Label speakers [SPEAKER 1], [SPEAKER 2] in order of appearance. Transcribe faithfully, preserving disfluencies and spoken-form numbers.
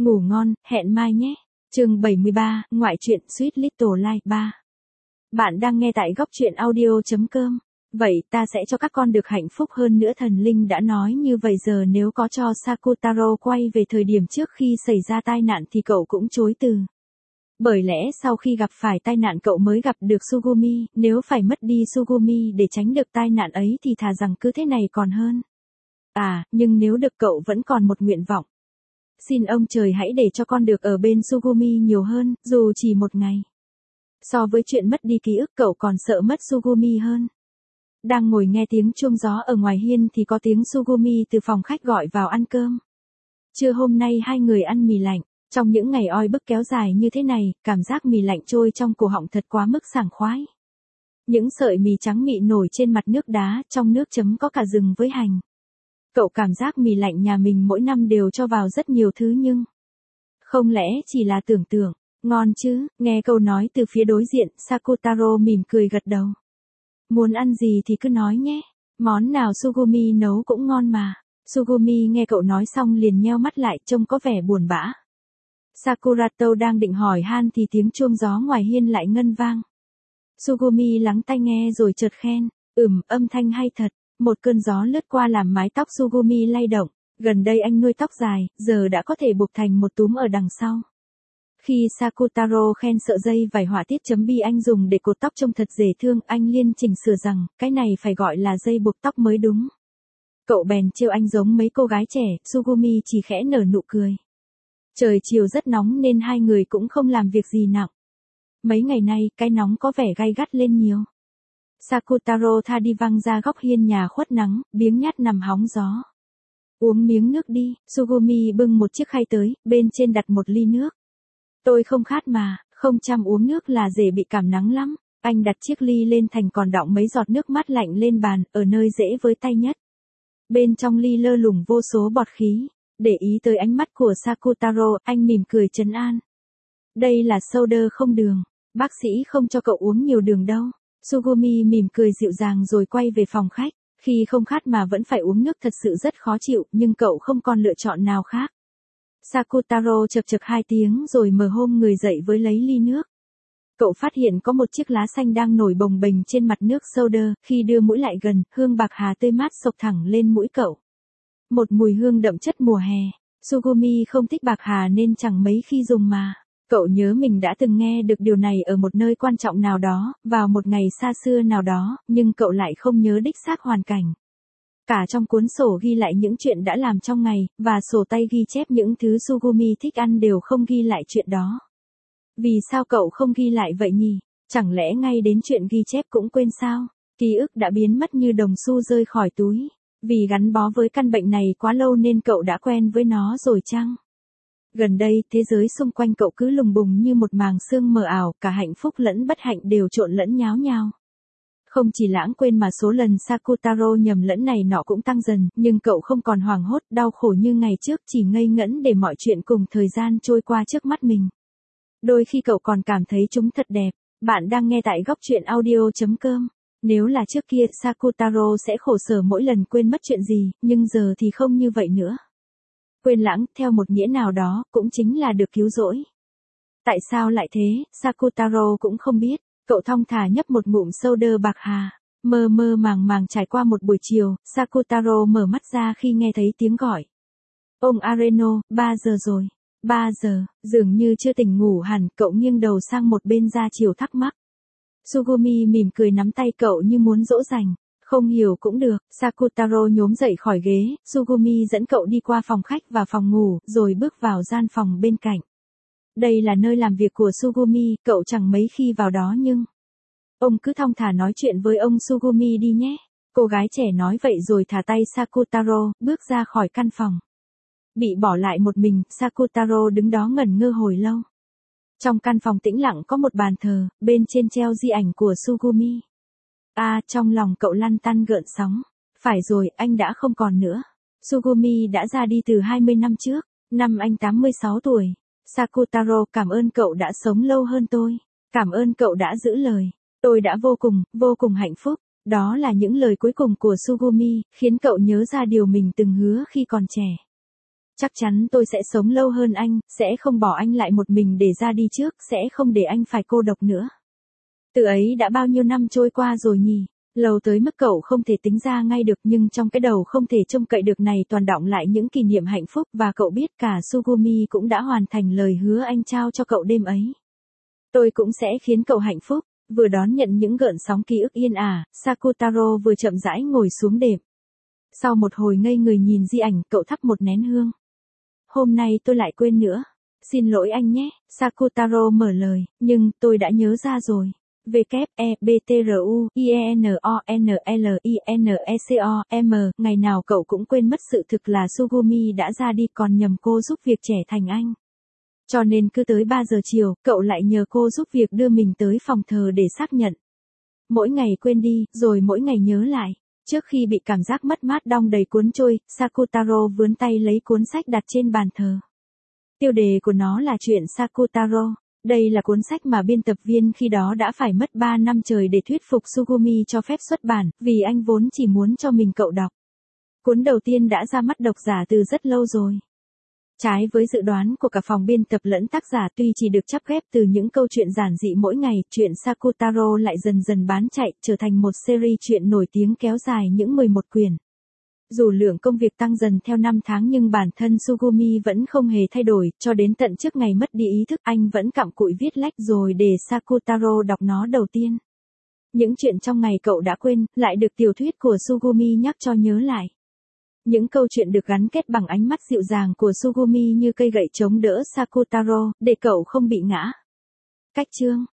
[SPEAKER 1] Ngủ ngon, hẹn mai nhé. Chương bảy mươi ba, ngoại truyện Sweet Little Lies ba. Bạn đang nghe tại góc truyện audio chấm com. Vậy ta sẽ cho các con được hạnh phúc hơn nữa, thần linh đã nói như vậy. Giờ nếu có cho Sakutaro quay về thời điểm trước khi xảy ra tai nạn thì cậu cũng chối từ. Bởi lẽ sau khi gặp phải tai nạn cậu mới gặp được Sugumi, nếu phải mất đi Sugumi để tránh được tai nạn ấy thì thà rằng cứ thế này còn hơn. À, nhưng nếu được cậu vẫn còn một nguyện vọng. Xin ông trời hãy để cho con được ở bên Sugumi nhiều hơn, dù chỉ một ngày. So với chuyện mất đi ký ức cậu còn sợ mất Sugumi hơn. Đang ngồi nghe tiếng chuông gió ở ngoài hiên thì có tiếng Sugumi từ phòng khách gọi vào ăn cơm. Trưa hôm nay hai người ăn mì lạnh. Trong những ngày oi bức kéo dài như thế này, cảm giác mì lạnh trôi trong cổ họng thật quá mức sảng khoái. Những sợi mì trắng mịn nổi trên mặt nước đá, trong nước chấm có cả gừng với hành. Cậu cảm giác mì lạnh nhà mình mỗi năm đều cho vào rất nhiều thứ nhưng... Không lẽ chỉ là tưởng tượng, ngon chứ, nghe câu nói từ phía đối diện, Sakutaro mỉm cười gật đầu. Muốn ăn gì thì cứ nói nhé, món nào Sugumi nấu cũng ngon mà. Sugumi nghe cậu nói xong liền nheo mắt lại, trông có vẻ buồn bã. Sakurato đang định hỏi han thì tiếng chuông gió ngoài hiên lại ngân vang. Sugumi lắng tai nghe rồi chợt khen, ừm, âm thanh hay thật. Một cơn gió lướt qua làm mái tóc Sugumi lay động. Gần đây anh nuôi tóc dài, giờ đã có thể buộc thành một túm ở đằng sau. Khi Sakutaro khen sợi dây vải họa tiết chấm bi anh dùng để cột tóc trông thật dễ thương, anh liên chỉnh sửa rằng, cái này phải gọi là dây buộc tóc mới đúng. Cậu bèn trêu anh giống mấy cô gái trẻ, Sugumi chỉ khẽ nở nụ cười. Trời chiều rất nóng nên hai người cũng không làm việc gì nặng. Mấy ngày nay, cái nóng có vẻ gay gắt lên nhiều. Sakutaro tha đi văng ra góc hiên nhà khuất nắng, biếng nhác nằm hóng gió. Uống miếng nước đi, Sugumi bưng một chiếc khay tới, bên trên đặt một ly nước. Tôi không khát mà, không chăm uống nước là dễ bị cảm nắng lắm. Anh đặt chiếc ly lên thành còn đọng mấy giọt nước mát lạnh lên bàn, ở nơi dễ với tay nhất. Bên trong ly lơ lửng vô số bọt khí. Để ý tới ánh mắt của Sakutaro, anh mỉm cười trấn an. Đây là soda không đường, bác sĩ không cho cậu uống nhiều đường đâu. Sugumi mỉm cười dịu dàng rồi quay về phòng khách. Khi không khát mà vẫn phải uống nước thật sự rất khó chịu, nhưng cậu không còn lựa chọn nào khác. Sakutaro chập chập hai tiếng rồi mở hôm người dậy với lấy ly nước. Cậu phát hiện có một chiếc lá xanh đang nổi bồng bềnh trên mặt nước soda, khi đưa mũi lại gần, hương bạc hà tươi mát xộc thẳng lên mũi cậu. Một mùi hương đậm chất mùa hè. Sugumi không thích bạc hà nên chẳng mấy khi dùng mà. Cậu nhớ mình đã từng nghe được điều này ở một nơi quan trọng nào đó, vào một ngày xa xưa nào đó, nhưng cậu lại không nhớ đích xác hoàn cảnh. Cả trong cuốn sổ ghi lại những chuyện đã làm trong ngày, và sổ tay ghi chép những thứ Sugumi thích ăn đều không ghi lại chuyện đó. Vì sao cậu không ghi lại vậy nhỉ? Chẳng lẽ ngay đến chuyện ghi chép cũng quên sao? Ký ức đã biến mất như đồng xu rơi khỏi túi. Vì gắn bó với căn bệnh này quá lâu nên cậu đã quen với nó rồi chăng? Gần đây, thế giới xung quanh cậu cứ lùng bùng như một màng sương mờ ảo, cả hạnh phúc lẫn bất hạnh đều trộn lẫn nháo nhao. Không chỉ lãng quên mà số lần Sakutaro nhầm lẫn này nọ cũng tăng dần, nhưng cậu không còn hoảng hốt, đau khổ như ngày trước, chỉ ngây ngẫn để mọi chuyện cùng thời gian trôi qua trước mắt mình. Đôi khi cậu còn cảm thấy chúng thật đẹp. Bạn đang nghe tại góc truyện audio chấm com. Nếu là trước kia, Sakutaro sẽ khổ sở mỗi lần quên mất chuyện gì, nhưng giờ thì không như vậy nữa. Quên lãng, theo một nghĩa nào đó, cũng chính là được cứu rỗi. Tại sao lại thế, Sakutaro cũng không biết. Cậu thong thả nhấp một ngụm soda bạc hà. Mơ mơ màng màng trải qua một buổi chiều, Sakutaro mở mắt ra khi nghe thấy tiếng gọi. Ông Areno, ba giờ rồi. ba giờ, dường như chưa tỉnh ngủ hẳn, cậu nghiêng đầu sang một bên ra chiều thắc mắc. Sugumi mỉm cười nắm tay cậu như muốn dỗ dành. Không hiểu cũng được, Sakutaro nhốm dậy khỏi ghế, Sugumi dẫn cậu đi qua phòng khách và phòng ngủ, rồi bước vào gian phòng bên cạnh. Đây là nơi làm việc của Sugumi, cậu chẳng mấy khi vào đó nhưng... Ông cứ thong thả nói chuyện với ông Sugumi đi nhé. Cô gái trẻ nói vậy rồi thả tay Sakutaro, bước ra khỏi căn phòng. Bị bỏ lại một mình, Sakutaro đứng đó ngẩn ngơ hồi lâu. Trong căn phòng tĩnh lặng có một bàn thờ, bên trên treo di ảnh của Sugumi. À, trong lòng cậu lăn tăn gợn sóng. Phải rồi, anh đã không còn nữa. Sugumi đã ra đi từ hai mươi năm trước, năm anh tám mươi sáu tuổi. Sakutaro, cảm ơn cậu đã sống lâu hơn tôi. Cảm ơn cậu đã giữ lời. Tôi đã vô cùng, vô cùng hạnh phúc. Đó là những lời cuối cùng của Sugumi, khiến cậu nhớ ra điều mình từng hứa khi còn trẻ. Chắc chắn tôi sẽ sống lâu hơn anh, sẽ không bỏ anh lại một mình để ra đi trước, sẽ không để anh phải cô độc nữa. Từ ấy đã bao nhiêu năm trôi qua rồi nhỉ? Lâu tới mức cậu không thể tính ra ngay được, nhưng trong cái đầu không thể trông cậy được này toàn đọng lại những kỷ niệm hạnh phúc, và cậu biết cả Sugumi cũng đã hoàn thành lời hứa anh trao cho cậu đêm ấy. Tôi cũng sẽ khiến cậu hạnh phúc. Vừa đón nhận những gợn sóng ký ức yên ả, Sakutaro vừa chậm rãi ngồi xuống đệm. Sau một hồi ngây người nhìn di ảnh, cậu thắp một nén hương. Hôm nay tôi lại quên nữa. Xin lỗi anh nhé, Sakutaro mở lời, nhưng tôi đã nhớ ra rồi. W, E, B, T, R, U, I, E, N, O, N, L, I, N, E, C, O, M, ngày nào cậu cũng quên mất sự thực là Sugumi đã ra đi, còn nhầm cô giúp việc trẻ thành anh. Cho nên cứ tới ba giờ chiều, cậu lại nhờ cô giúp việc đưa mình tới phòng thờ để xác nhận. Mỗi ngày quên đi, rồi mỗi ngày nhớ lại. Trước khi bị cảm giác mất mát đong đầy cuốn trôi, Sakutaro vướn tay lấy cuốn sách đặt trên bàn thờ. Tiêu đề của nó là Chuyện Sakutaro. Đây là cuốn sách mà biên tập viên khi đó đã phải mất ba năm trời để thuyết phục Sugumi cho phép xuất bản, vì anh vốn chỉ muốn cho mình cậu đọc. Cuốn đầu tiên đã ra mắt độc giả từ rất lâu rồi. Trái với dự đoán của cả phòng biên tập lẫn tác giả, tuy chỉ được chắp ghép từ những câu chuyện giản dị mỗi ngày, Chuyện Sakutaro lại dần dần bán chạy, trở thành một series truyện nổi tiếng kéo dài những mười một quyển. Dù lượng công việc tăng dần theo năm tháng nhưng bản thân Sugumi vẫn không hề thay đổi, cho đến tận trước ngày mất đi ý thức anh vẫn cặm cụi viết lách rồi để Sakutaro đọc nó đầu tiên. Những chuyện trong ngày cậu đã quên, lại được tiểu thuyết của Sugumi nhắc cho nhớ lại. Những câu chuyện được gắn kết bằng ánh mắt dịu dàng của Sugumi như cây gậy chống đỡ Sakutaro, để cậu không bị ngã. Cách chương